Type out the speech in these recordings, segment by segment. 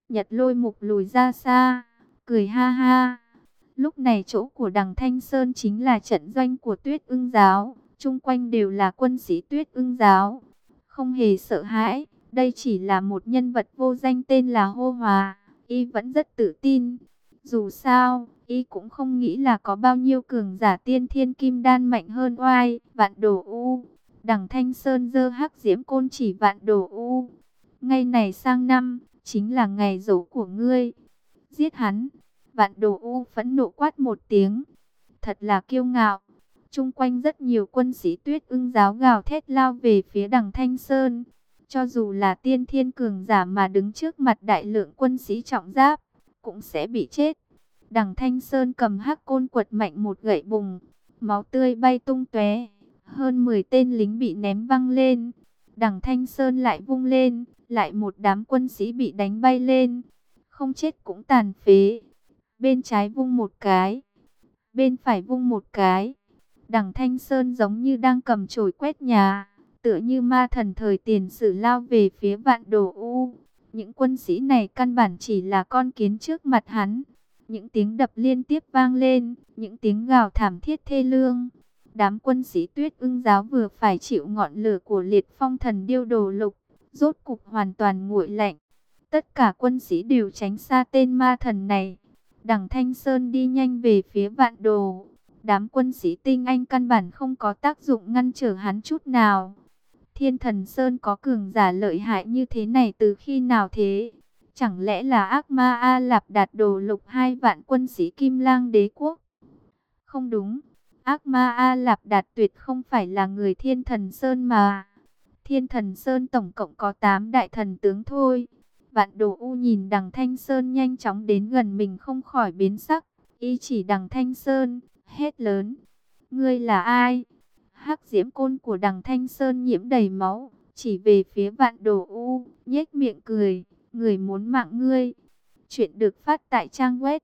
Nhật Lôi Mục lùi ra xa, cười ha ha. Lúc này chỗ của đằng Thanh Sơn chính là trận doanh của Tuyết Ưng giáo, chung quanh đều là quân sĩ Tuyết Ưng giáo, không hề sợ hãi. Đây chỉ là một nhân vật vô danh tên là Hô Hòa, y vẫn rất tự tin. Dù sao, y cũng không nghĩ là có bao nhiêu cường giả tiên thiên kim đan mạnh hơn oai Vạn Đồ U. Đằng Thanh Sơn giơ hắc diễm côn chỉ Vạn Đồ U. Ngày này sang năm, chính là ngày giỗ của ngươi. Giết hắn. Vạn Đồ U phẫn nộ quát một tiếng. Thật là kiêu ngạo. Chung quanh rất nhiều quân sĩ Tuyết Ưng giáo gào thét lao về phía đằng Thanh Sơn. Cho dù là tiên thiên cường giả mà đứng trước mặt đại lượng quân sĩ trọng giáp, cũng sẽ bị chết. Đằng Thanh Sơn cầm hắc côn quật mạnh một gậy bùng. Máu tươi bay tung tóe. Hơn 10 tên lính bị ném văng lên. Đằng Thanh Sơn lại vung lên. Lại một đám quân sĩ bị đánh bay lên. Không chết cũng tàn phế. Bên trái vung một cái, bên phải vung một cái. Đằng Thanh Sơn giống như đang cầm chổi quét nhà, tựa như ma thần thời tiền sử lao về phía Vạn Đồ U. Những quân sĩ này căn bản chỉ là con kiến trước mặt hắn. Những tiếng đập liên tiếp vang lên, những tiếng gào thảm thiết thê lương. Đám quân sĩ Tuyết Ưng giáo vừa phải chịu ngọn lửa của liệt phong thần điêu đồ lục, rốt cục hoàn toàn nguội lạnh. Tất cả quân sĩ đều tránh xa tên ma thần này. Đằng Thanh Sơn đi nhanh về phía Vạn Đồ. Đám quân sĩ tinh anh căn bản không có tác dụng ngăn trở hắn chút nào. Thiên Thần Sơn có cường giả lợi hại như thế này từ khi nào thế? Chẳng lẽ là ác ma A Lạp Đạt đồ lục 2 vạn quân sĩ Kim Lang Đế Quốc? Không đúng, ác ma A Lạp Đạt tuyệt không phải là người Thiên Thần Sơn mà. Thiên Thần Sơn tổng cộng có 8 đại thần tướng thôi. Vạn Đồ U nhìn đằng Thanh Sơn nhanh chóng đến gần mình không khỏi biến sắc. Y chỉ đằng Thanh Sơn, hét lớn. Ngươi là ai? Hắc diễm côn của đằng Thanh Sơn nhiễm đầy máu, chỉ về phía Vạn Đồ U, nhếch miệng cười. Người muốn mạng ngươi. Chuyện được phát tại trang web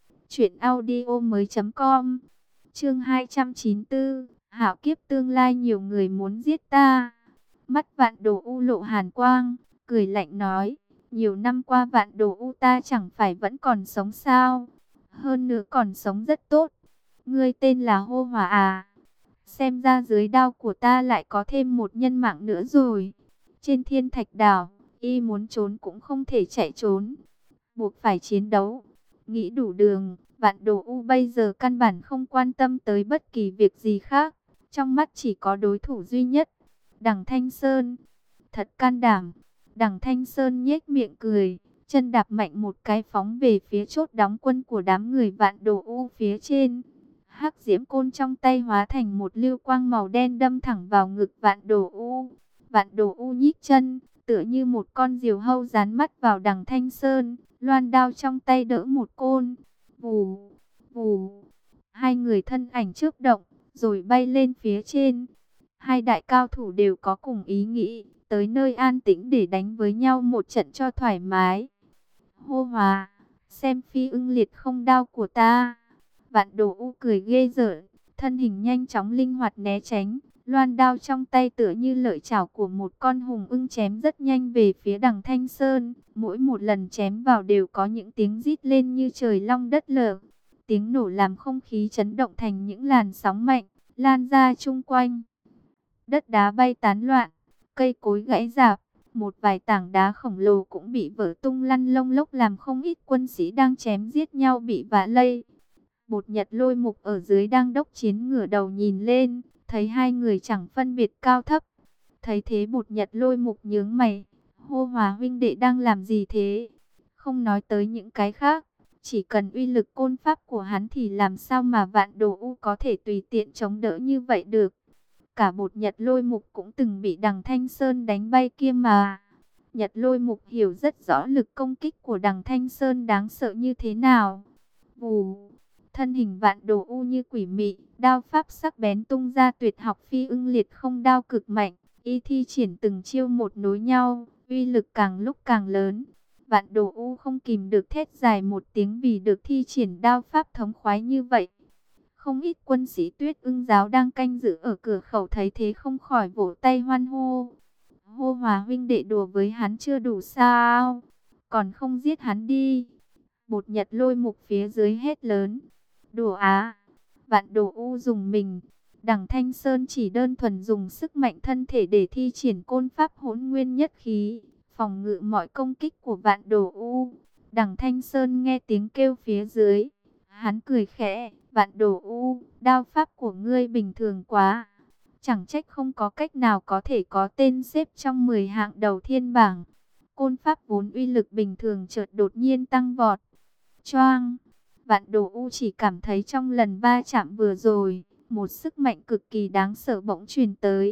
truyệnaudiomoi.com. Chương 294, hạo kiếp tương lai nhiều người muốn giết ta. Mắt Vạn Đồ U lộ hàn quang, cười lạnh nói. Nhiều năm qua Vạn Đồ U ta chẳng phải vẫn còn sống sao? Hơn nữa còn sống rất tốt. Ngươi tên là Hô Hòa à? Xem ra dưới đao của ta lại có thêm một nhân mạng nữa rồi. Trên Thiên Thạch Đảo, y muốn trốn cũng không thể chạy trốn. Buộc phải chiến đấu. Nghĩ đủ đường, Vạn Đồ U bây giờ căn bản không quan tâm tới bất kỳ việc gì khác. Trong mắt chỉ có đối thủ duy nhất, đằng Thanh Sơn. Thật can đảm. Đằng Thanh Sơn nhếch miệng cười, chân đạp mạnh một cái phóng về phía chốt đóng quân của đám người Vạn Đồ U phía trên. Hắc diễm côn trong tay hóa thành một lưu quang màu đen đâm thẳng vào ngực Vạn Đồ U. Vạn Đồ U nhích chân, tựa như một con diều hâu dán mắt vào đằng Thanh Sơn, loan đao trong tay đỡ một côn. Vù, vù, hai người thân ảnh chớp động, rồi bay lên phía trên. Hai đại cao thủ đều có cùng ý nghĩ, tới nơi an tĩnh để đánh với nhau một trận cho thoải mái. Hô Hòa, xem phi ưng liệt không đao của ta. Vạn Đồ U cười ghê rợn, thân hình nhanh chóng linh hoạt né tránh. Loan đao trong tay tựa như lợi chảo của một con hùng ưng chém rất nhanh về phía đằng Thanh Sơn. Mỗi một lần chém vào đều có những tiếng rít lên như trời long đất lở. Tiếng nổ làm không khí chấn động thành những làn sóng mạnh, lan ra chung quanh. Đất đá bay tán loạn, cây cối gãy rạp, một vài tảng đá khổng lồ cũng bị vỡ tung lăn lông lốc làm không ít quân sĩ đang chém giết nhau bị vạ lây. Bột Nhật Lôi Mục ở dưới đang đốc chiến ngửa đầu nhìn lên, thấy hai người chẳng phân biệt cao thấp. Thấy thế Bột Nhật Lôi Mục nhướng mày, Hô Hòa huynh đệ đang làm gì thế? Không nói tới những cái khác, chỉ cần uy lực côn pháp của hắn thì làm sao mà Vạn Đồ U có thể tùy tiện chống đỡ như vậy được. Cả Bột Nhật Lôi Mục cũng từng bị đằng Thanh Sơn đánh bay kia mà. Nhật Lôi Mục hiểu rất rõ lực công kích của đằng Thanh Sơn đáng sợ như thế nào. Vù, thân hình Vạn Đồ U như quỷ mị, đao pháp sắc bén tung ra tuyệt học phi ưng liệt không đao cực mạnh. Y thi triển từng chiêu một nối nhau, uy lực càng lúc càng lớn. Vạn Đồ U không kìm được thét dài một tiếng vì được thi triển đao pháp thống khoái như vậy. Không ít quân sĩ Tuyết Ưng giáo đang canh giữ ở cửa khẩu thấy thế không khỏi vỗ tay hoan hô. Hô Hòa huynh đệ đùa với hắn chưa đủ sao? còn không giết hắn đi. Bột Nhật Lôi Mục phía dưới hét lớn. Đồ Á, Vạn Đồ U dùng mình. Đằng Thanh Sơn chỉ đơn thuần dùng sức mạnh thân thể để thi triển côn pháp hỗn nguyên nhất khí, phòng ngự mọi công kích của Vạn Đồ U. Đằng Thanh Sơn nghe tiếng kêu phía dưới, hắn cười khẽ. Vạn Đồ U, đao pháp của ngươi bình thường quá, chẳng trách không có cách nào có thể có tên xếp trong 10 hạng đầu thiên bảng. Côn pháp vốn uy lực bình thường chợt đột nhiên tăng vọt. Choang! Vạn Đồ U chỉ cảm thấy trong lần va chạm vừa rồi, một sức mạnh cực kỳ đáng sợ bỗng truyền tới.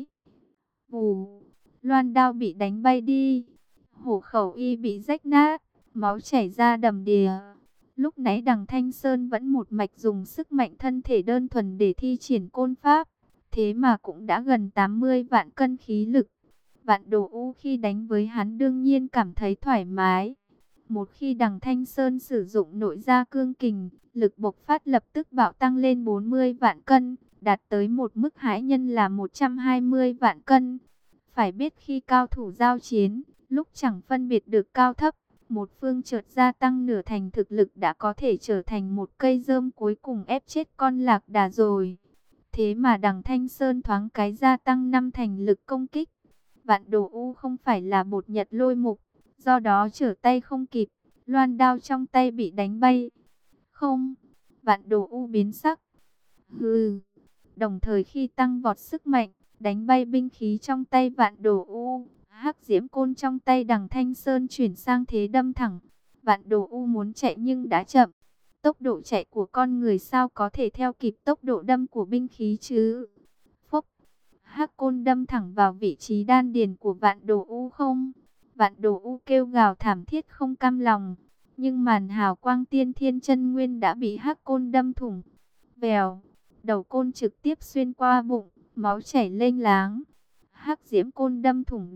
Vù! Loan đao bị đánh bay đi. Hổ khẩu y bị rách nát, máu chảy ra đầm đìa. Lúc nãy đằng Thanh Sơn vẫn một mạch dùng sức mạnh thân thể đơn thuần để thi triển côn pháp, thế mà cũng đã gần 80 vạn cân khí lực. Vạn Đồ U khi đánh với hắn đương nhiên cảm thấy thoải mái. Một khi đằng Thanh Sơn sử dụng nội gia cương kình, lực bộc phát lập tức bạo tăng lên 40 vạn cân, đạt tới một mức hãi nhân là 120 vạn cân. Phải biết khi cao thủ giao chiến, lúc chẳng phân biệt được cao thấp, một phương chợt gia tăng nửa thành thực lực đã có thể trở thành một cây rơm cuối cùng ép chết con lạc đà rồi. Thế mà đằng Thanh Sơn thoáng cái gia tăng 5 thành lực công kích. Vạn Đồ U không phải là Bột Nhật Lôi Mục, do đó trở tay không kịp, loan đao trong tay bị đánh bay. Không, Vạn Đồ U biến sắc. Hừ, đồng thời khi tăng vọt sức mạnh, đánh bay binh khí trong tay Vạn Đồ U, hắc diễm côn trong tay đằng Thanh Sơn chuyển sang thế đâm thẳng. Vạn Đồ U muốn chạy nhưng đã chậm. Tốc độ chạy của con người sao có thể theo kịp tốc độ đâm của binh khí chứ? Phốc, hắc côn đâm thẳng vào vị trí đan điền của Vạn Đồ U không? Vạn Đồ U kêu gào thảm thiết không cam lòng, nhưng màn hào quang tiên thiên chân nguyên đã bị hắc côn đâm thủng. Vèo, đầu côn trực tiếp xuyên qua bụng, máu chảy lênh láng. Hắc diễm côn đâm thủng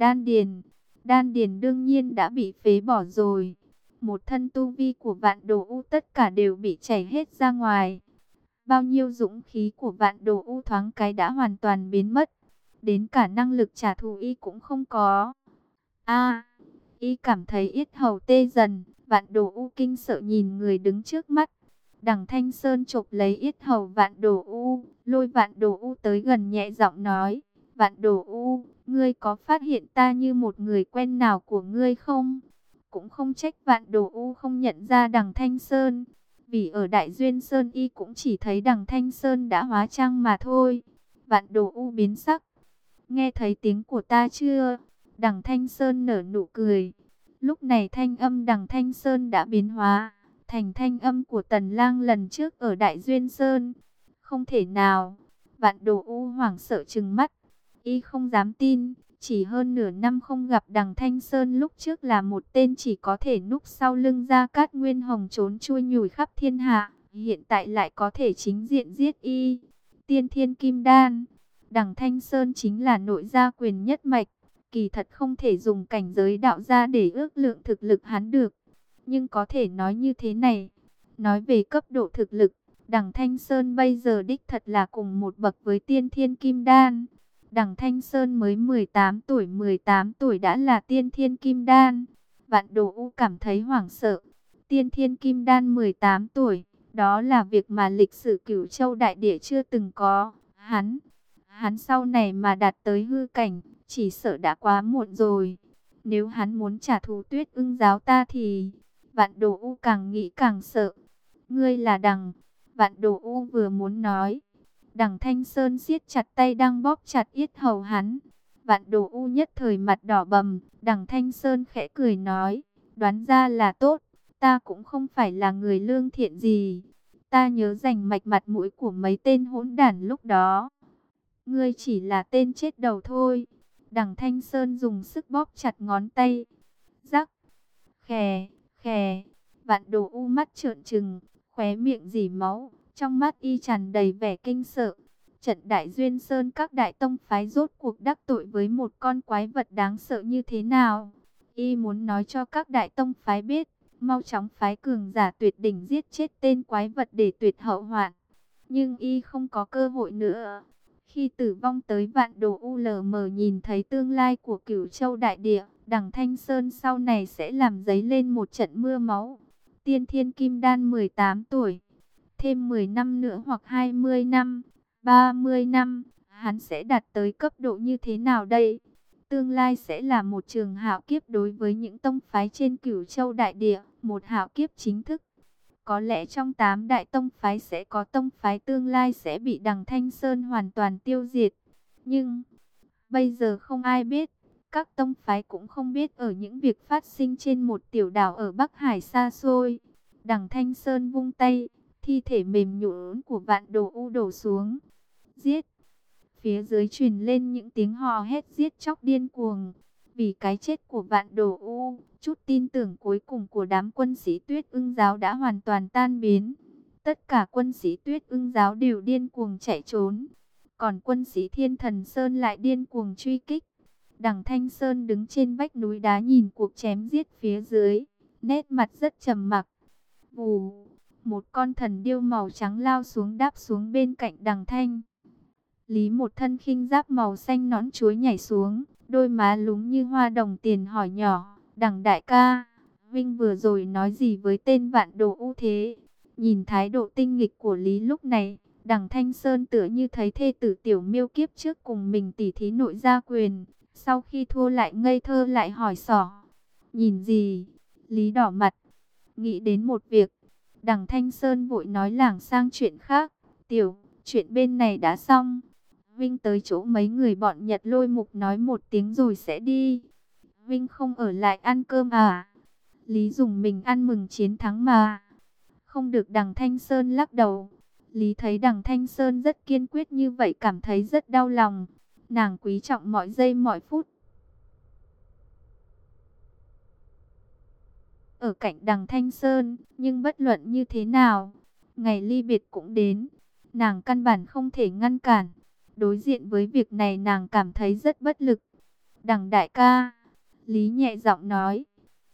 đan điền đương nhiên đã bị phế bỏ rồi. Một thân tu vi của Vạn Đồ U tất cả đều bị chảy hết ra ngoài. Bao nhiêu dũng khí của Vạn Đồ U thoáng cái đã hoàn toàn biến mất, đến cả năng lực trả thù y cũng không có. Y cảm thấy yết hầu tê dần. Vạn Đồ U kinh sợ nhìn người đứng trước mắt. Đằng Thanh Sơn chộp lấy yết hầu Vạn Đồ U, lôi Vạn Đồ U tới gần nhẹ giọng nói: Vạn Đồ U, ngươi có phát hiện ta như một người quen nào của ngươi không? Cũng không trách Vạn Đồ U không nhận ra đằng Thanh Sơn, vì ở Đại Duyên Sơn y cũng chỉ thấy đằng Thanh Sơn đã hóa trang mà thôi. Vạn Đồ U biến sắc. Nghe thấy tiếng của ta chưa? Đằng Thanh Sơn nở nụ cười. Lúc này thanh âm đằng Thanh Sơn đã biến hóa thành thanh âm của Tần Lang lần trước ở Đại Duyên Sơn. Không thể nào. Vạn Đồ U hoảng sợ trừng mắt. Y không dám tin, chỉ hơn nửa năm không gặp đằng Thanh Sơn lúc trước là một tên chỉ có thể núp sau lưng Gia Cát Nguyên Hồng trốn chui nhủi khắp thiên hạ, hiện tại lại có thể chính diện giết y. Tiên Thiên Kim Đan, đằng Thanh Sơn chính là nội gia quyền nhất mạch, kỳ thật không thể dùng cảnh giới đạo gia để ước lượng thực lực hắn được. Nhưng có thể nói như thế này, nói về cấp độ thực lực, đằng Thanh Sơn bây giờ đích thật là cùng một bậc với Tiên Thiên Kim Đan. Đằng Thanh Sơn mới 18 tuổi đã là Tiên Thiên Kim Đan. Vạn Đồ U cảm thấy hoảng sợ. Tiên Thiên Kim Đan 18 tuổi, đó là việc mà lịch sử Cửu Châu Đại Địa chưa từng có. Hắn sau này mà đạt tới hư cảnh, chỉ sợ đã quá muộn rồi. Nếu hắn muốn trả thù Tuyết Ưng giáo ta thì... Vạn Đồ U càng nghĩ càng sợ. Ngươi là đằng... Vạn Đồ U vừa muốn nói, đằng Thanh Sơn siết chặt tay đang bóp chặt yết hầu hắn. Vạn Đồ U nhất thời mặt đỏ bầm. Đằng Thanh Sơn khẽ cười nói: đoán ra là tốt. Ta cũng không phải là người lương thiện gì. Ta nhớ rành mạch mặt mũi của mấy tên hỗn đản lúc đó. Ngươi chỉ là tên chết đầu thôi. Đằng Thanh Sơn dùng sức bóp chặt ngón tay. Rắc. Khè, khè. Vạn Đồ U mắt trợn trừng, khóe miệng rỉ máu, trong mắt y tràn đầy vẻ kinh sợ. Trận Đại Duyên Sơn các đại tông phái rốt cuộc đắc tội với một con quái vật đáng sợ như thế nào? Y muốn nói cho các đại tông phái biết, mau chóng phái cường giả tuyệt đỉnh giết chết tên quái vật để tuyệt hậu hoạn. Nhưng y không có cơ hội nữa. Khi tử vong tới, Vạn Đồ U lờ mờ nhìn thấy tương lai của Cửu Châu Đại Địa, Đằng Thanh Sơn sau này sẽ làm dấy lên một trận mưa máu. Tiên Thiên Kim Đan 18 tuổi, thêm 10 năm nữa hoặc 20 năm, 30 năm, hắn sẽ đạt tới cấp độ như thế nào đây? Tương lai sẽ là một trường hạo kiếp đối với những tông phái trên Cửu Châu đại địa, một hạo kiếp chính thức. Có lẽ trong 8 đại tông phái sẽ có tông phái tương lai sẽ bị Đằng Thanh Sơn hoàn toàn tiêu diệt. Nhưng bây giờ không ai biết, các tông phái cũng không biết ở những việc phát sinh trên một tiểu đảo ở Bắc Hải xa xôi. Đằng Thanh Sơn vung tay, thi thể mềm nhũn của Vạn Đồ U đổ xuống. Giết! Phía dưới truyền lên những tiếng hò hét giết chóc điên cuồng. Vì cái chết của Vạn Đồ U, chút tin tưởng cuối cùng của đám quân sĩ Tuyết Ưng giáo đã hoàn toàn tan biến. Tất cả quân sĩ Tuyết Ưng giáo đều điên cuồng chạy trốn. Còn quân sĩ Thiên Thần Sơn lại điên cuồng truy kích. Đằng Thanh Sơn đứng trên vách núi đá nhìn cuộc chém giết phía dưới, nét mặt rất trầm mặc. Vù, một con thần điêu màu trắng lao xuống đáp xuống bên cạnh Đằng Thanh. Lý một thân khinh giáp màu xanh nõn chuối nhảy xuống, đôi má lúng như hoa đồng tiền hỏi nhỏ, Đằng đại ca, Vinh vừa rồi nói gì với tên Vạn Đồ U thế? Nhìn thái độ tinh nghịch của Lý lúc này, Đằng Thanh Sơn tựa như thấy thê tử Tiểu Miêu kiếp trước cùng mình tỉ thí nội gia quyền, sau khi thua lại ngây thơ lại hỏi xỏ. Nhìn gì? Lý đỏ mặt, nghĩ đến một việc. Đằng Thanh Sơn vội nói lảng sang chuyện khác. Tiểu, chuyện bên này đã xong. Vinh tới chỗ mấy người bọn Nhật Lôi Mục nói một tiếng rồi sẽ đi. Vinh không ở lại ăn cơm à? Lý dùng mình ăn mừng chiến thắng mà. Không được. Đằng Thanh Sơn lắc đầu. Lý thấy Đằng Thanh Sơn rất kiên quyết như vậy cảm thấy rất đau lòng. Nàng quý trọng mọi giây mọi phút ở cạnh Đằng Thanh Sơn, nhưng bất luận như thế nào, ngày ly biệt cũng đến, nàng căn bản không thể ngăn cản. Đối diện với việc này nàng cảm thấy rất bất lực. Đằng đại ca, Lý nhẹ giọng nói.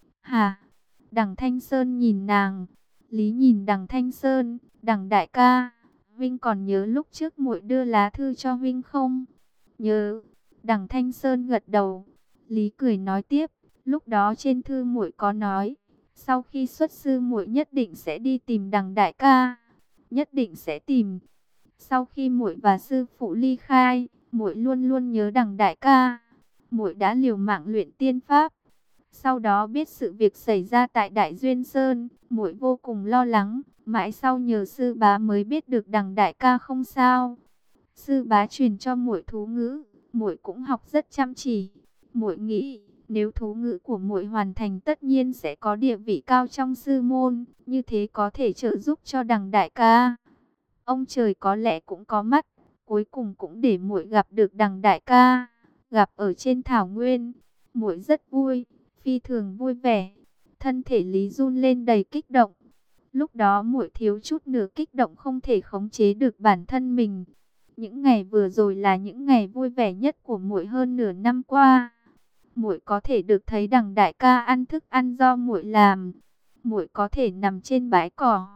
Hả? Đằng Thanh Sơn nhìn nàng, Lý nhìn Đằng Thanh Sơn. Đằng đại ca, Vinh còn nhớ lúc trước muội đưa lá thư cho Vinh không? Nhớ. Đằng Thanh Sơn gật đầu. Lý cười nói tiếp, lúc đó trên thư muội có nói, sau khi xuất sư muội nhất định sẽ đi tìm Đằng đại ca, nhất định sẽ tìm. Sau khi muội và sư phụ ly khai, muội luôn luôn nhớ Đằng đại ca. Muội đã liều mạng luyện tiên pháp. Sau đó biết sự việc xảy ra tại Đại Duyên Sơn, muội vô cùng lo lắng, mãi sau nhờ sư bá mới biết được Đằng đại ca không sao. Sư bá truyền cho muội thú ngữ, muội cũng học rất chăm chỉ. Muội nghĩ, nếu thú ngữ của muội hoàn thành tất nhiên sẽ có địa vị cao trong sư môn, như thế có thể trợ giúp cho Đằng đại ca. Ông trời có lẽ cũng có mắt, cuối cùng cũng để muội gặp được Đằng đại ca. Gặp ở trên thảo nguyên, muội rất vui, phi thường vui vẻ. Thân thể Lý run lên đầy kích động. Lúc đó muội thiếu chút nữa kích động không thể khống chế được bản thân mình. Những ngày vừa rồi là những ngày vui vẻ nhất của muội hơn nửa năm qua. Muội có thể được thấy Đằng đại ca ăn thức ăn do muội làm. Muội có thể nằm trên bãi cỏ,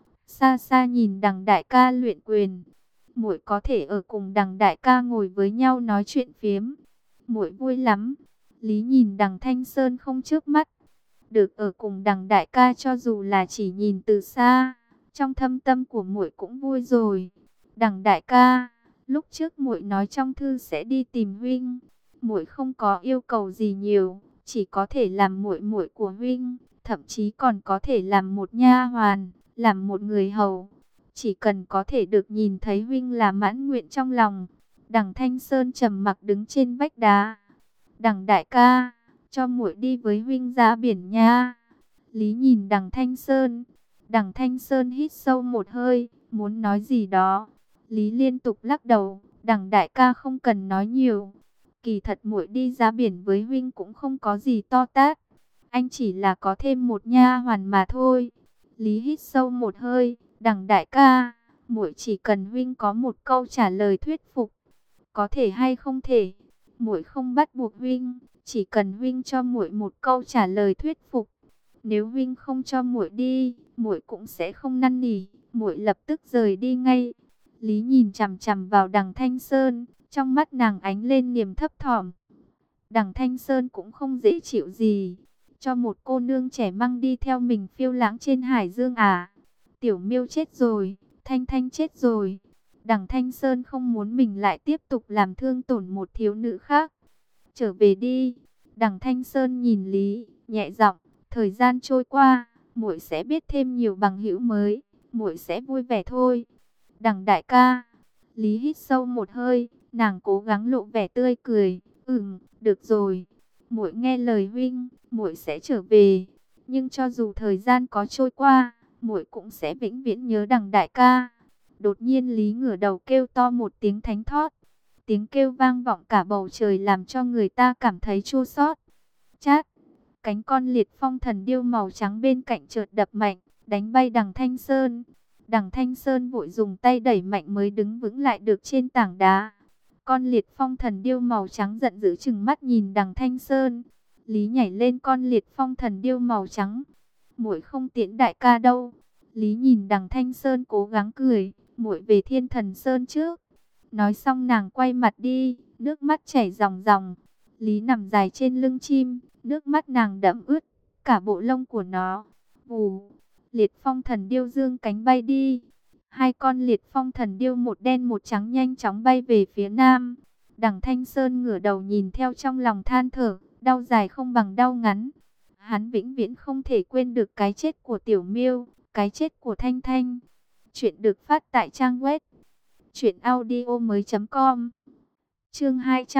xa xa nhìn Đằng đại ca luyện quyền. Muội có thể ở cùng Đằng đại ca ngồi với nhau nói chuyện phiếm. Muội vui lắm. Lý nhìn Đằng Thanh Sơn không chớp mắt. Được ở cùng Đằng đại ca cho dù là chỉ nhìn từ xa, trong thâm tâm của muội cũng vui rồi. Đằng đại ca, lúc trước muội nói trong thư sẽ đi tìm huynh. Muội không có yêu cầu gì nhiều, chỉ có thể làm muội muội của huynh, thậm chí còn có thể làm một nha hoàn, làm một người hầu. Chỉ cần có thể được nhìn thấy huynh là mãn nguyện trong lòng. Đằng Thanh Sơn trầm mặc đứng trên vách đá. Đằng đại ca, cho muội đi với huynh ra biển nha. Lý nhìn Đằng Thanh Sơn. Đằng Thanh Sơn hít sâu một hơi, muốn nói gì đó. Lý liên tục lắc đầu. Đằng đại ca không cần nói nhiều. Kỳ thật muội đi ra biển với huynh cũng không có gì to tát. Anh chỉ là có thêm một nha hoàn mà thôi. Lý hít sâu một hơi. Đằng đại ca, muội chỉ cần huynh có một câu trả lời thuyết phục. Có thể hay không thể, muội không bắt buộc huynh, chỉ cần huynh cho muội một câu trả lời thuyết phục. Nếu huynh không cho muội đi, muội cũng sẽ không năn nỉ, muội lập tức rời đi ngay. Lý nhìn chằm chằm vào Đằng Thanh Sơn, trong mắt nàng ánh lên niềm thấp thỏm. Đằng Thanh Sơn cũng không dễ chịu gì. Cho một cô nương trẻ măng đi theo mình phiêu lãng trên hải dương à? Tiểu Miêu chết rồi, Thanh Thanh chết rồi. Đằng Thanh Sơn không muốn mình lại tiếp tục làm thương tổn một thiếu nữ khác. Trở về đi. Đằng Thanh Sơn nhìn Lý, nhẹ giọng, thời gian trôi qua, muội sẽ biết thêm nhiều bằng hữu mới, muội sẽ vui vẻ thôi. Đằng đại ca. Lý hít sâu một hơi, nàng cố gắng lộ vẻ tươi cười. Được rồi. Muội nghe lời huynh, muội sẽ trở về. Nhưng cho dù thời gian có trôi qua, muội cũng sẽ vĩnh viễn nhớ đằng đại ca. Đột nhiên Lý ngửa đầu kêu to một tiếng thánh thót. Tiếng kêu vang vọng cả bầu trời làm cho người ta cảm thấy chua xót. Chát, cánh con liệt phong thần điêu màu trắng bên cạnh chợt đập mạnh, đánh bay đằng Thanh Sơn. Đằng Thanh Sơn vội dùng tay đẩy mạnh mới đứng vững lại được trên tảng đá. Con liệt phong thần điêu màu trắng giận dữ trừng mắt nhìn đằng Thanh Sơn. Lý nhảy lên con liệt phong thần điêu màu trắng. Muội không tiễn đại ca đâu. Lý nhìn đằng Thanh Sơn cố gắng cười. Muội về Thiên Thần Sơn trước. Nói xong nàng quay mặt đi, nước mắt chảy ròng ròng. Lý nằm dài trên lưng chim, nước mắt nàng đẫm ướt cả bộ lông của nó. Vù, liệt phong thần điêu dương cánh bay đi. Hai con liệt phong thần điêu một đen một trắng nhanh chóng bay về phía nam. Đằng Thanh Sơn ngửa đầu nhìn theo trong lòng than thở, đau dài không bằng đau ngắn. Hắn vĩnh viễn không thể quên được cái chết của Tiểu Miêu, cái chết của Thanh Thanh. Chuyện được phát tại trang web truyệnaudiomoi.com. Chương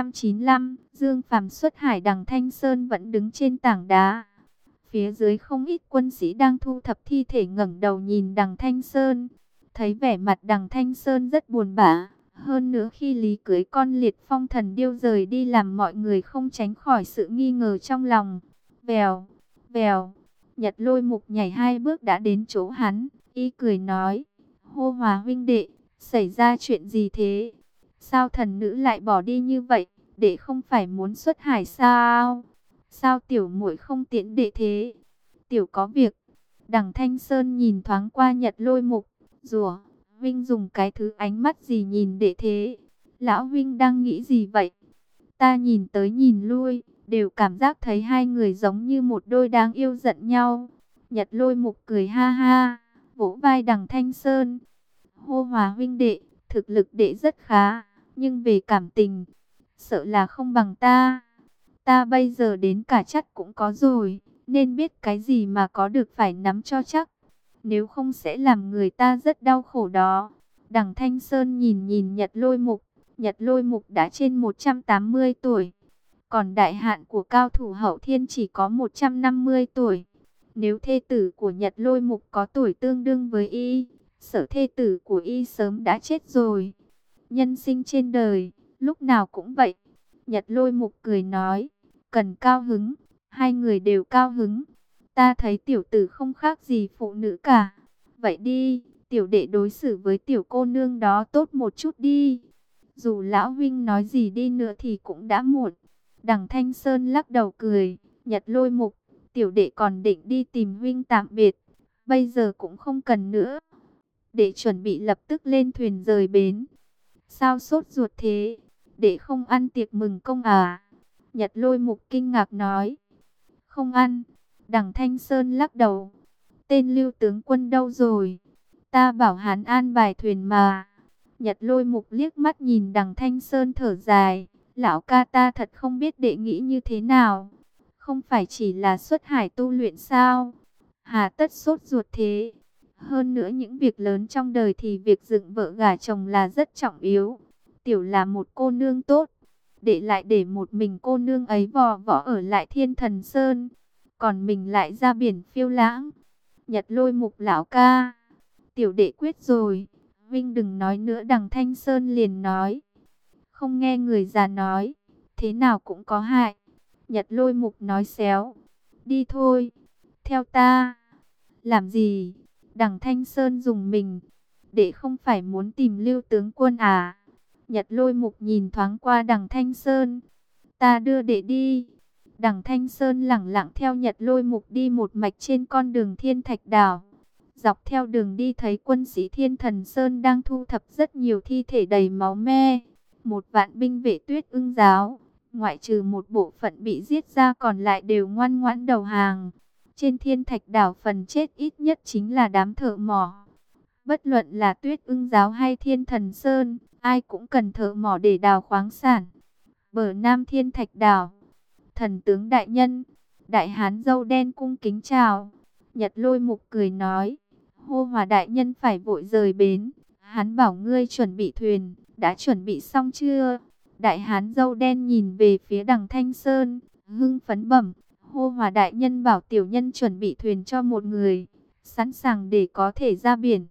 295, Dương Phàm xuất hải. Đằng Thanh Sơn vẫn đứng trên tảng đá. Phía dưới không ít quân sĩ đang thu thập thi thể ngẩng đầu nhìn đằng Thanh Sơn. Thấy vẻ mặt đằng Thanh Sơn rất buồn bã. Hơn nữa khi Lý cưới con liệt phong thần điêu rời đi làm mọi người không tránh khỏi sự nghi ngờ trong lòng. Vèo, vèo, Nhật Lôi Mục nhảy 2 bước đã đến chỗ hắn. Y cười nói, Hô Hòa huynh đệ, xảy ra chuyện gì thế? Sao thần nữ lại bỏ đi như vậy? Đệ không phải muốn xuất hải sao? Sao tiểu muội không tiễn đệ thế? Tiểu có việc. Đằng Thanh Sơn nhìn thoáng qua Nhật Lôi Mục, rủa, huynh dùng cái thứ ánh mắt gì nhìn đệ thế? Lão huynh đang nghĩ gì vậy? Ta nhìn tới nhìn lui, đều cảm giác thấy hai người giống như một đôi đáng yêu giận nhau. Nhật Lôi Mục cười ha ha, vỗ vai đằng Thanh Sơn. Hô Hòa huynh đệ, thực lực đệ rất khá, nhưng về cảm tình, sợ là không bằng ta. Ta bây giờ đến cả chắc cũng có rồi, nên biết cái gì mà có được phải nắm cho chắc. Nếu không sẽ làm người ta rất đau khổ đó. Đằng Thanh Sơn nhìn nhìn Nhật Lôi Mục. Nhật Lôi Mục đã trên 180 tuổi. Còn đại hạn của cao thủ hậu thiên chỉ có 150 tuổi. Nếu thê tử của Nhật Lôi Mục có tuổi tương đương với y, sở thê tử của y sớm đã chết rồi. Nhân sinh trên đời, lúc nào cũng vậy. Nhật Lôi Mục cười nói, cần cao hứng, hai người đều cao hứng. Ta thấy tiểu tử không khác gì phụ nữ cả. Vậy đi, tiểu đệ đối xử với tiểu cô nương đó tốt một chút đi. Dù lão huynh nói gì đi nữa thì cũng đã muộn. Đằng Thanh Sơn lắc đầu cười, Nhật Lôi Mục, tiểu đệ còn định đi tìm huynh tạm biệt. Bây giờ cũng không cần nữa. Đệ chuẩn bị lập tức lên thuyền rời bến. Sao sốt ruột thế? Đệ không ăn tiệc mừng công à? Nhật Lôi Mục kinh ngạc nói. Không ăn. Đằng Thanh Sơn lắc đầu. Tên Lưu tướng quân đâu rồi? Ta bảo hắn an bài thuyền mà. Nhật Lôi Mục liếc mắt nhìn đằng Thanh Sơn thở dài. Lão ca ta thật không biết đệ nghĩ như thế nào. Không phải chỉ là xuất hải tu luyện sao? Hà tất sốt ruột thế? Hơn nữa những việc lớn trong đời thì việc dựng vợ gả chồng là rất trọng yếu. Tiểu là một cô nương tốt. Đệ lại để một mình cô nương ấy vò võ ở lại Thiên Thần Sơn. Còn mình lại ra biển phiêu lãng. Nhật Lôi Mục lão ca. Tiểu đệ quyết rồi. Vinh đừng nói nữa. Đằng Thanh Sơn liền nói. Không nghe người già nói. Thế nào cũng có hại. Nhật Lôi Mục nói xéo. Đi thôi. Theo ta. Làm gì? Đằng Thanh Sơn dùng mình. Đệ không phải muốn tìm Lưu tướng quân à? Nhật Lôi Mục nhìn thoáng qua đằng Thanh Sơn. Ta đưa đệ đi. Đằng Thanh Sơn lẳng lặng theo Nhật Lôi Mục đi một mạch trên con đường Thiên Thạch Đảo. Dọc theo đường đi thấy quân sĩ Thiên Thần Sơn đang thu thập rất nhiều thi thể đầy máu me. Một vạn binh vệ Tuyết Ưng giáo, ngoại trừ một bộ phận bị giết ra còn lại đều ngoan ngoãn đầu hàng. Trên Thiên Thạch Đảo phần chết ít nhất chính là đám thợ mỏ. Bất luận là Tuyết Ưng Giáo hay Thiên Thần Sơn, ai cũng cần thợ mỏ để đào khoáng sản. Bờ Nam Thiên Thạch Đảo, thần tướng đại nhân, đại hán râu đen cung kính chào. Nhật Lôi Mục cười nói, Hô Hòa đại nhân phải vội rời bến. Hắn bảo ngươi chuẩn bị thuyền, đã chuẩn bị xong chưa? Đại hán râu đen nhìn về phía Đằng Thanh Sơn, hưng phấn bẩm, Hô Hòa đại nhân bảo tiểu nhân chuẩn bị thuyền cho một người, sẵn sàng để có thể ra biển.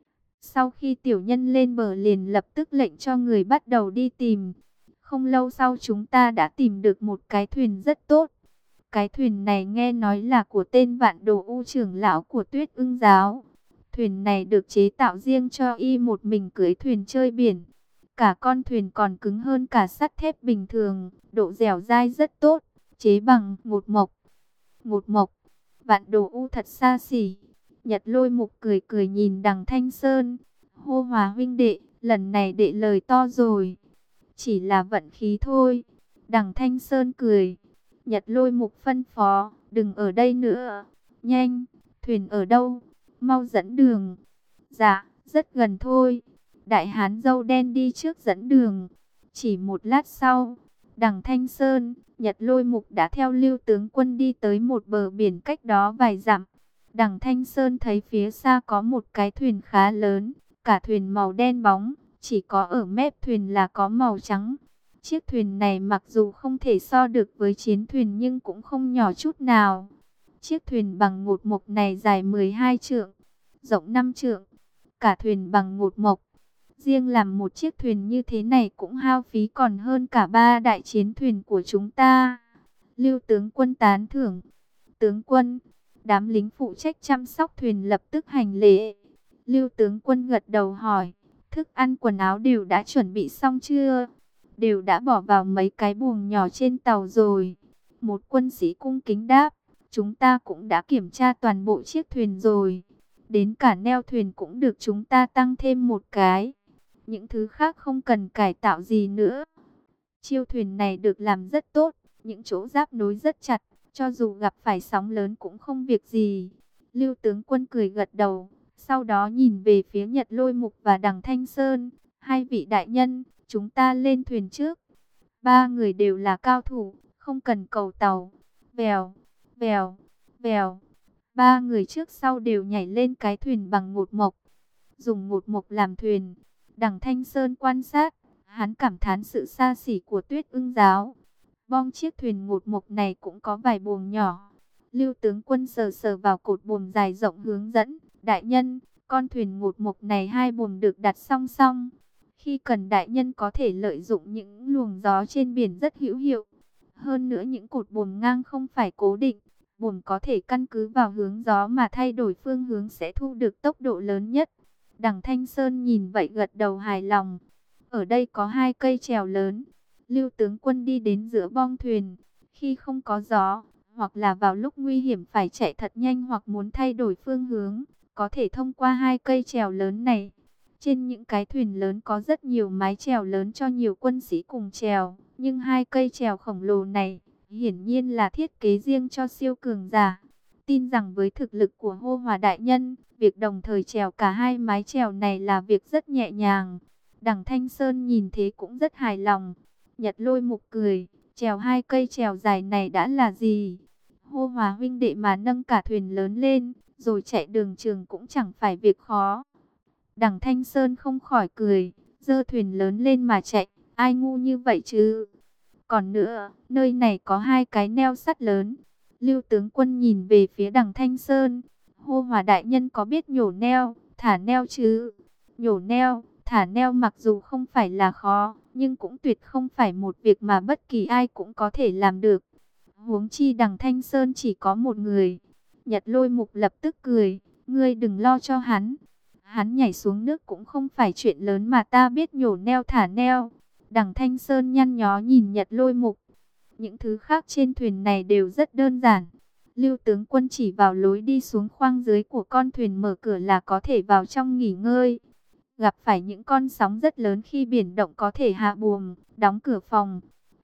Sau khi tiểu nhân lên bờ liền lập tức lệnh cho người bắt đầu đi tìm. Không lâu sau chúng ta đã tìm được một cái thuyền rất tốt. Cái thuyền này nghe nói là của tên Vạn Đồ U trưởng lão của Tuyết Ưng Giáo. Thuyền này được chế tạo riêng cho y một mình cưỡi thuyền chơi biển. Cả con thuyền còn cứng hơn cả sắt thép bình thường, độ dẻo dai rất tốt, chế bằng ngột mộc. Ngột mộc, Vạn Đồ U thật xa xỉ. Nhật Lôi Mục cười cười nhìn Đằng Thanh Sơn. Hô Hòa huynh đệ, lần này đệ lời to rồi. Chỉ là vận khí thôi. Đằng Thanh Sơn cười. Nhật Lôi Mục phân phó, đừng ở đây nữa. Nhanh, thuyền ở đâu? Mau dẫn đường. Dạ, rất gần thôi. Đại hán râu đen đi trước dẫn đường. Chỉ một lát sau, Đằng Thanh Sơn, Nhật Lôi Mục đã theo Lưu tướng quân đi tới một bờ biển cách đó vài dặm. Đằng Thanh Sơn thấy phía xa có một cái thuyền khá lớn, cả thuyền màu đen bóng, chỉ có ở mép thuyền là có màu trắng. Chiếc thuyền này mặc dù không thể so được với chiến thuyền nhưng cũng không nhỏ chút nào. Chiếc thuyền bằng ngột mộc này dài 12 trượng, rộng 5 trượng, cả thuyền bằng ngột mộc. Riêng làm một chiếc thuyền như thế này cũng hao phí còn hơn cả 3 đại chiến thuyền của chúng ta. Lưu tướng quân tán thưởng. Tướng quân, đám lính phụ trách chăm sóc thuyền lập tức hành lễ. Lưu tướng quân gật đầu hỏi, thức ăn quần áo đều đã chuẩn bị xong chưa? Đều đã bỏ vào mấy cái buồng nhỏ trên tàu rồi. Một quân sĩ cung kính đáp, chúng ta cũng đã kiểm tra toàn bộ chiếc thuyền rồi. Đến cả neo thuyền cũng được chúng ta tăng thêm một cái. Những thứ khác không cần cải tạo gì nữa. Chiêu thuyền này được làm rất tốt, những chỗ giáp nối rất chặt, cho dù gặp phải sóng lớn cũng không việc gì. Lưu tướng quân cười gật đầu, sau đó nhìn về phía Nhật Lôi Mục và Đằng Thanh Sơn. Hai vị đại nhân, chúng ta lên thuyền trước. Ba người đều là cao thủ, không cần cầu tàu. Vèo, vèo, vèo. Ba người trước sau đều nhảy lên cái thuyền bằng ngột mộc. Dùng ngột mộc làm thuyền. Đằng Thanh Sơn quan sát, hắn cảm thán sự xa xỉ của Tuyết Ưng Giáo. Bong chiếc thuyền ngột mộc này cũng có vài buồng nhỏ. Lưu tướng quân sờ sờ vào cột buồm dài rộng hướng dẫn. Đại nhân, con thuyền ngột mộc này hai buồm được đặt song song. Khi cần đại nhân có thể lợi dụng những luồng gió trên biển rất hữu hiệu. Hơn nữa những cột buồm ngang không phải cố định. Buồm có thể căn cứ vào hướng gió mà thay đổi phương hướng sẽ thu được tốc độ lớn nhất. Đằng Thanh Sơn nhìn vậy gật đầu hài lòng. Ở đây có hai cây chèo lớn. Lưu tướng quân đi đến giữa bong thuyền. Khi không có gió, hoặc là vào lúc nguy hiểm phải chạy thật nhanh hoặc muốn thay đổi phương hướng, có thể thông qua hai cây chèo lớn này. Trên những cái thuyền lớn có rất nhiều mái chèo lớn cho nhiều quân sĩ cùng chèo. Nhưng hai cây chèo khổng lồ này, hiển nhiên là thiết kế riêng cho siêu cường giả. Tin rằng với thực lực của Hô Hòa đại nhân, việc đồng thời chèo cả hai mái chèo này là việc rất nhẹ nhàng. Đằng Thanh Sơn nhìn thế cũng rất hài lòng. Nhật Lôi Mục cười, chèo hai cây chèo dài này đã là gì? Hô Hòa huynh đệ mà nâng cả thuyền lớn lên, rồi chạy đường trường cũng chẳng phải việc khó. Đằng Thanh Sơn không khỏi cười, giơ thuyền lớn lên mà chạy, ai ngu như vậy chứ? Còn nữa, nơi này có hai cái neo sắt lớn. Lưu tướng quân nhìn về phía Đằng Thanh Sơn. Hô Hòa đại nhân có biết nhổ neo, thả neo chứ? Nhổ neo, thả neo mặc dù không phải là khó, nhưng cũng tuyệt không phải một việc mà bất kỳ ai cũng có thể làm được. Huống chi Đằng Thanh Sơn chỉ có một người. Nhật Lôi Mục lập tức cười, ngươi đừng lo cho hắn. Hắn nhảy xuống nước cũng không phải chuyện lớn mà ta biết nhổ neo thả neo. Đằng Thanh Sơn nhăn nhó nhìn Nhật Lôi Mục. Những thứ khác trên thuyền này đều rất đơn giản. Lưu tướng quân chỉ vào lối đi xuống khoang dưới của con thuyền, mở cửa là có thể vào trong nghỉ ngơi. Gặp phải những con sóng rất lớn khi biển động có thể hạ buồm, đóng cửa phòng.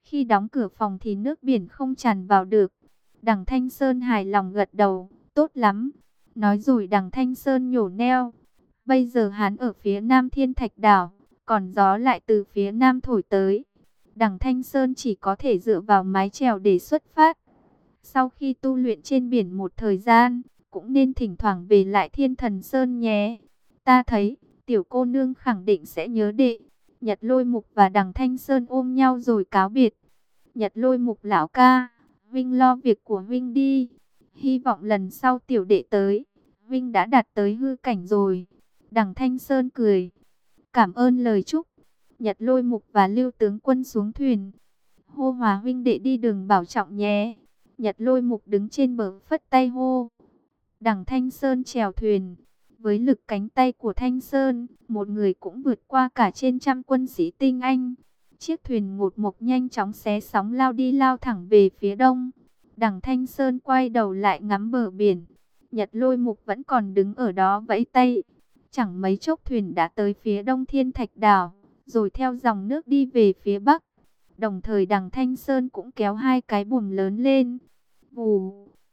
Khi đóng cửa phòng thì nước biển không tràn vào được. Đằng Thanh Sơn hài lòng gật đầu, tốt lắm. Nói rồi đằng Thanh Sơn nhổ neo. Bây giờ hắn ở phía nam Thiên Thạch Đảo, còn gió lại từ phía nam thổi tới. Đằng Thanh Sơn chỉ có thể dựa vào mái chèo để xuất phát. Sau khi tu luyện trên biển một thời gian, cũng nên thỉnh thoảng về lại Thiên Thần Sơn nhé. Ta thấy, tiểu cô nương khẳng định sẽ nhớ đệ. Nhật Lôi Mục và đằng Thanh Sơn ôm nhau rồi cáo biệt. Nhật Lôi Mục lão ca, Vinh lo việc của Vinh đi. Hy vọng lần sau tiểu đệ tới, Vinh đã đạt tới hư cảnh rồi. Đằng Thanh Sơn cười. Cảm ơn lời chúc. Nhật Lôi Mục và Lưu tướng quân xuống thuyền. Hô Hòa huynh đệ đi đường bảo trọng nhé. Nhật Lôi Mục đứng trên bờ phất tay hô. Đằng Thanh Sơn chèo thuyền. Với lực cánh tay của Thanh Sơn, một người cũng vượt qua cả trên trăm quân sĩ tinh anh. Chiếc thuyền ngột mộc nhanh chóng xé sóng lao đi lao thẳng về phía đông. Đằng Thanh Sơn quay đầu lại ngắm bờ biển. Nhật Lôi Mục vẫn còn đứng ở đó vẫy tay. Chẳng mấy chốc thuyền đã tới phía đông Thiên Thạch Đảo, rồi theo dòng nước đi về phía bắc. Đồng thời đằng Thanh Sơn cũng kéo hai cái buồm lớn lên. Vù,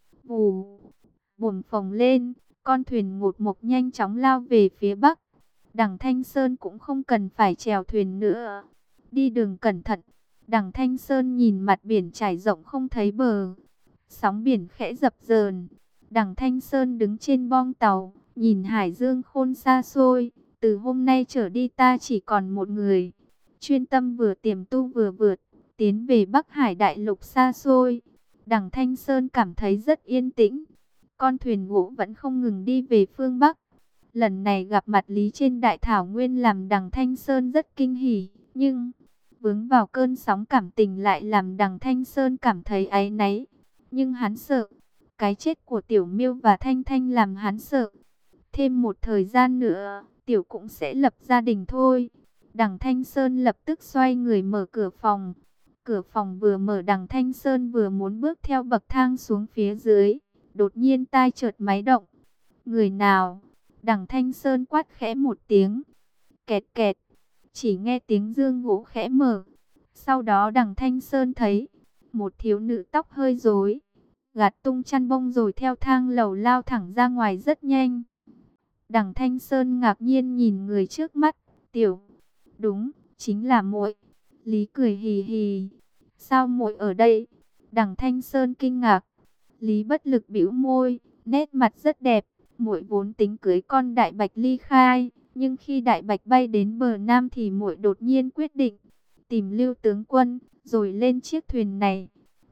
vù, buồm phồng lên, con thuyền ngột mộc nhanh chóng lao về phía bắc. Đằng Thanh Sơn cũng không cần phải chèo thuyền nữa. Đi đường cẩn thận. Đằng Thanh Sơn nhìn mặt biển trải rộng không thấy bờ. Sóng biển khẽ dập dờn. Đằng Thanh Sơn đứng trên bong tàu, nhìn hải dương khôn xa xôi. Từ hôm nay trở đi ta chỉ còn một người. Chuyên tâm vừa tiềm tu vừa vượt, tiến về Bắc Hải đại lục xa xôi. Đằng Thanh Sơn cảm thấy rất yên tĩnh. Con thuyền gỗ vẫn không ngừng đi về phương Bắc. Lần này gặp mặt Lý trên đại thảo nguyên làm đằng Thanh Sơn rất kinh hỉ. Nhưng vướng vào cơn sóng cảm tình lại làm đằng Thanh Sơn cảm thấy áy náy. Nhưng hắn sợ. Cái chết của Tiểu Miêu và Thanh Thanh làm hắn sợ. Thêm một thời gian nữa, Tiểu cũng sẽ lập gia đình thôi. Đằng Thanh Sơn lập tức xoay người mở cửa phòng. Cửa phòng vừa mở đằng Thanh Sơn vừa muốn bước theo bậc thang xuống phía dưới. Đột nhiên tai chợt máy động. Người nào? Đằng Thanh Sơn quát khẽ một tiếng. Kẹt kẹt. Chỉ nghe tiếng dương gỗ khẽ mở. Sau đó đằng Thanh Sơn thấy một thiếu nữ tóc hơi rối, gạt tung chăn bông rồi theo thang lầu lao thẳng ra ngoài rất nhanh. Đằng Thanh Sơn ngạc nhiên nhìn người trước mắt. Tiểu. Đúng, chính là muội. Lý cười hì hì. Sao muội ở đây? Đằng Thanh Sơn kinh ngạc. Lý bất lực bĩu môi, nét mặt rất đẹp. Muội vốn tính cưới con đại bạch ly khai, nhưng khi đại bạch bay đến bờ nam thì muội đột nhiên quyết định tìm Lưu tướng quân, rồi lên chiếc thuyền này.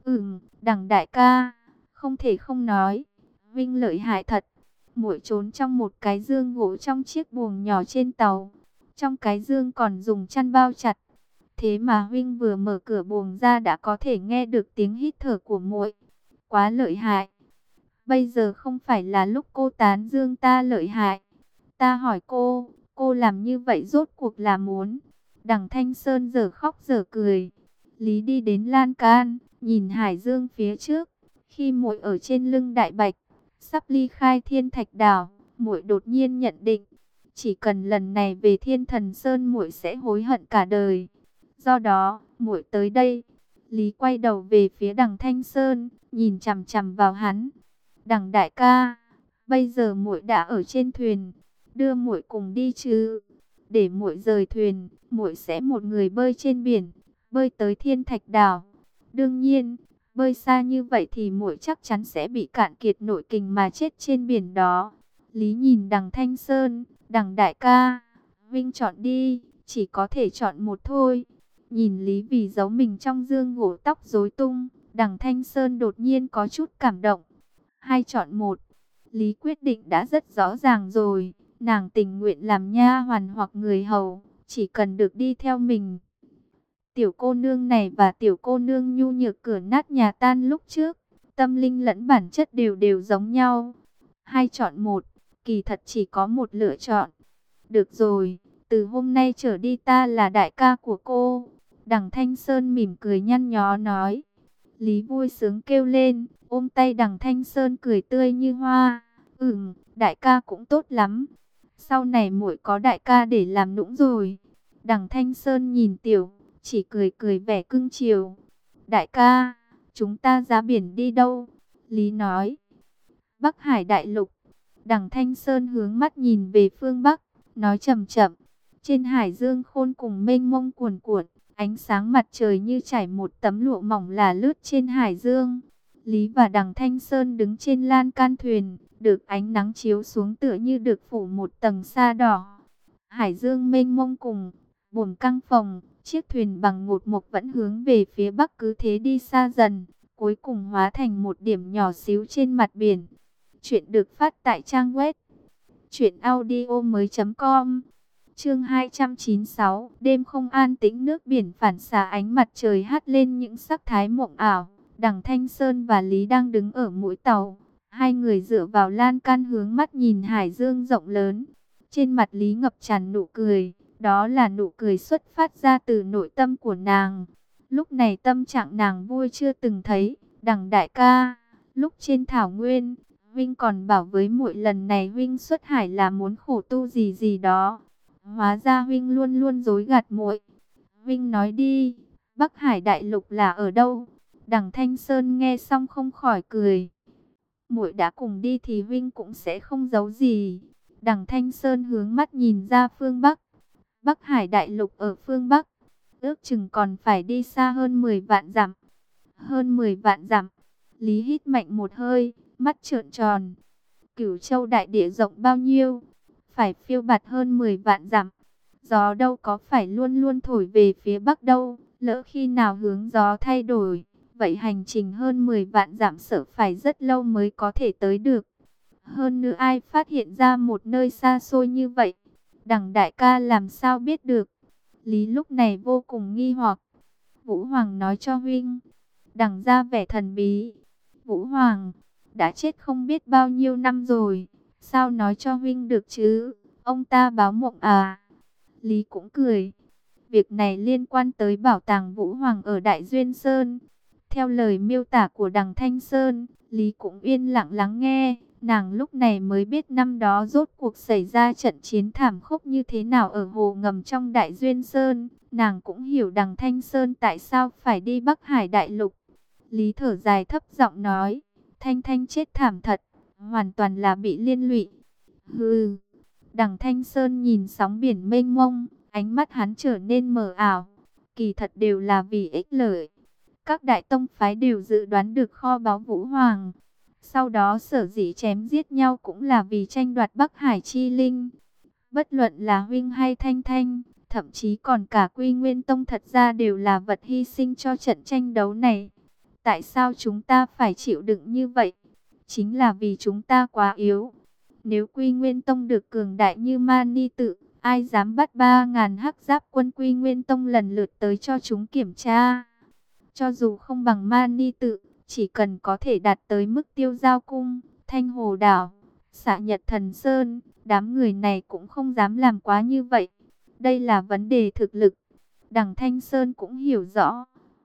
Đằng đại ca, không thể không nói, Vinh lợi hại thật. Muội trốn trong một cái dương gỗ trong chiếc buồng nhỏ trên tàu. Trong cái dương còn dùng chăn bao chặt. Thế mà Vinh vừa mở cửa buồng ra đã có thể nghe được tiếng hít thở của muội. Quá lợi hại. Bây giờ không phải là lúc cô tán dương ta lợi hại. Ta hỏi cô làm như vậy rốt cuộc là muốn? Đằng Thanh Sơn giờ khóc giờ cười. Lý đi đến lan can, nhìn hải dương phía trước. Khi muội ở trên lưng đại bạch, sắp ly khai Thiên Thạch Đảo, muội đột nhiên nhận định, chỉ cần lần này về Thiên Thần Sơn muội sẽ hối hận cả đời. Do đó, muội tới đây. Lý quay đầu về phía đằng Thanh Sơn, nhìn chằm chằm vào hắn. Đằng đại ca, bây giờ muội đã ở trên thuyền, đưa muội cùng đi chứ? Để muội rời thuyền, muội sẽ một người bơi trên biển, bơi tới Thiên Thạch Đảo. Đương nhiên, bơi xa như vậy thì muội chắc chắn sẽ bị cạn kiệt nội kình mà chết trên biển đó. Lý nhìn đằng Thanh Sơn, đằng đại ca, Vinh chọn đi, chỉ có thể chọn một thôi. Nhìn Lý vì giấu mình trong dương gỗ tóc rối tung, đằng Thanh Sơn đột nhiên có chút cảm động. Hai chọn một. Lý quyết định đã rất rõ ràng rồi, nàng tình nguyện làm nha hoàn hoặc người hầu, chỉ cần được đi theo mình. Tiểu cô nương này và tiểu cô nương nhu nhược cửa nát nhà tan lúc trước, tâm linh lẫn bản chất đều đều giống nhau. Hai chọn một, kỳ thật chỉ có một lựa chọn. Được rồi, từ hôm nay trở đi ta là đại ca của cô. Đằng Thanh Sơn mỉm cười nhăn nhó nói. Lý vui sướng kêu lên, ôm tay đằng Thanh Sơn cười tươi như hoa. Đại ca cũng tốt lắm. Sau này muội có đại ca để làm nũng rồi. Đằng Thanh Sơn nhìn tiểu, chỉ cười cười vẻ cưng chiều. đại ca, chúng ta ra biển đi đâu? Lý nói, Bắc Hải đại lục. Đằng Thanh Sơn hướng mắt nhìn về phương Bắc, nói chậm chậm. Trên hải dương khôn cùng mênh mông cuồn cuộn, ánh sáng mặt trời như trải một tấm lụa mỏng là lướt trên hải dương. Lý và Đằng Thanh Sơn đứng trên lan can thuyền, được ánh nắng chiếu xuống tựa như được phủ một tầng sa đỏ. Hải dương mênh mông cùng buồm căng phồng, chiếc thuyền bằng ngột mộc vẫn hướng về phía bắc cứ thế đi xa dần, cuối cùng hóa thành một điểm nhỏ xíu trên mặt biển. Chuyện được phát tại trang web truyệnaudiomoi.com. Chương 296, đêm không an tĩnh, nước biển phản xạ ánh mặt trời hắt lên những sắc thái mộng ảo. Đằng Thanh Sơn và Lý đang đứng ở mũi tàu, hai người dựa vào lan can hướng mắt nhìn hải dương rộng lớn. Trên mặt Lý ngập tràn nụ cười, đó là nụ cười xuất phát ra từ nội tâm của nàng. Lúc này tâm trạng nàng vui chưa từng thấy. Đằng đại ca, lúc trên thảo nguyên, Vinh còn bảo với muội lần này Vinh xuất hải là muốn khổ tu gì gì đó. Hóa ra Vinh luôn luôn dối gạt muội. Vinh nói đi, Bắc Hải đại lục là ở đâu? Đằng Thanh Sơn nghe xong không khỏi cười. Muội đã cùng đi thì Vinh cũng sẽ không giấu gì. Đằng Thanh Sơn hướng mắt nhìn ra phương Bắc. Bắc Hải đại lục ở phương Bắc, ước chừng còn phải đi xa hơn 10 vạn dặm. Hơn 10 vạn dặm. Lý hít mạnh một hơi, mắt trợn tròn. Cửu Châu đại địa rộng bao nhiêu? Phải phiêu bạt hơn 10 vạn dặm. Gió đâu có phải luôn luôn thổi về phía bắc đâu, lỡ khi nào hướng gió thay đổi, vậy hành trình hơn 10 vạn dặm sợ phải rất lâu mới có thể tới được. Hơn nữa ai phát hiện ra một nơi xa xôi như vậy? Đằng đại ca làm sao biết được? Lý lúc này vô cùng nghi hoặc. Vũ Hoàng nói cho huynh. Đằng ra vẻ thần bí. Vũ Hoàng đã chết không biết bao nhiêu năm rồi, sao nói cho huynh được chứ? Ông ta báo mộng à? Lý cũng cười. Việc này liên quan tới bảo tàng Vũ Hoàng ở Đại Duyên Sơn. Theo lời miêu tả của Đằng Thanh Sơn, Lý cũng yên lặng lắng nghe. Nàng lúc này mới biết năm đó rốt cuộc xảy ra trận chiến thảm khốc như thế nào ở hồ ngầm trong Đại Duyên Sơn. Nàng cũng hiểu Đằng Thanh Sơn tại sao phải đi Bắc Hải đại lục. Lý thở dài thấp giọng nói, Thanh Thanh chết thảm thật, hoàn toàn là bị liên lụy. Hừ. Đằng Thanh Sơn nhìn sóng biển mênh mông, ánh mắt hắn trở nên mờ ảo. Kỳ thật đều là vì ích lợi. Các đại tông phái đều dự đoán được kho báu Vũ Hoàng. Sau đó sở dĩ chém giết nhau cũng là vì tranh đoạt Bắc Hải chi linh. Bất luận là huynh hay Thanh Thanh, thậm chí còn cả Quy Nguyên Tông thật ra đều là vật hy sinh cho trận tranh đấu này. Tại sao chúng ta phải chịu đựng như vậy? Chính là vì chúng ta quá yếu. Nếu Quy Nguyên Tông được cường đại như Mani Tự, ai dám bắt 3.000 hắc giáp quân Quy Nguyên Tông lần lượt tới cho chúng kiểm tra? Cho dù không bằng Mani Tự, chỉ cần có thể đạt tới mức Tiêu Giao Cung, Thanh Hồ Đảo, Xạ Nhật Thần Sơn, đám người này cũng không dám làm quá như vậy. Đây là vấn đề thực lực. Đằng Thanh Sơn cũng hiểu rõ.